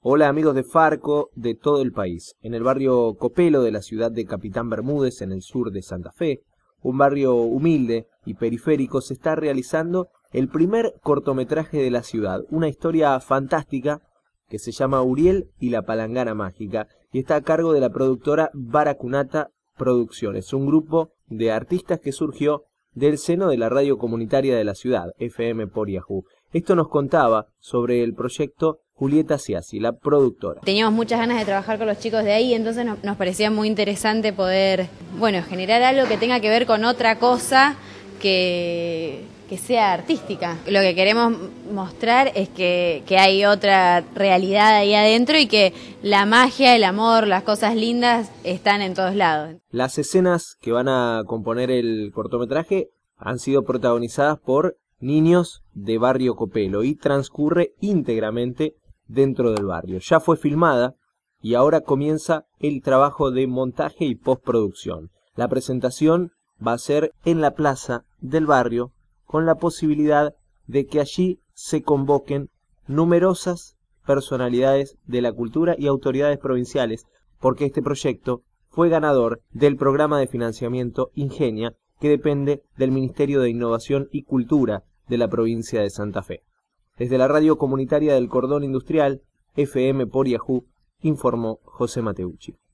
Hola amigos de Farco de todo el país. En el barrio Copelo de la ciudad de Capitán Bermúdez, en el sur de Santa Fe, un barrio humilde y periférico, se está realizando el primer cortometraje de la ciudad. Una historia fantástica que se llama Uriel y la palangana mágica y está a cargo de la productora Baracunata Producciones, un grupo de artistas que surgió del seno de la radio comunitaria de la ciudad, FM por Yahoo. Esto nos contaba sobre el proyecto Julieta Ciasi, la productora. Teníamos muchas ganas de trabajar con los chicos de ahí, entonces nos parecía muy interesante poder, generar algo que tenga que ver con otra cosa que sea artística. Lo que queremos mostrar es que hay otra realidad ahí adentro y que la magia, el amor, las cosas lindas están en todos lados. Las escenas que van a componer el cortometraje han sido protagonizadas por niños de Barrio Copelo y transcurre íntegramente dentro del barrio. Ya fue filmada y ahora comienza el trabajo de montaje y postproducción. La presentación va a ser en la plaza del barrio, con la posibilidad de que allí se convoquen numerosas personalidades de la cultura y autoridades provinciales, porque este proyecto fue ganador del programa de financiamiento Ingenia, que depende del Ministerio de Innovación y Cultura de la provincia de Santa Fe. Desde la radio comunitaria del Cordón Industrial, FM por Yahoo, informó José Mateucci.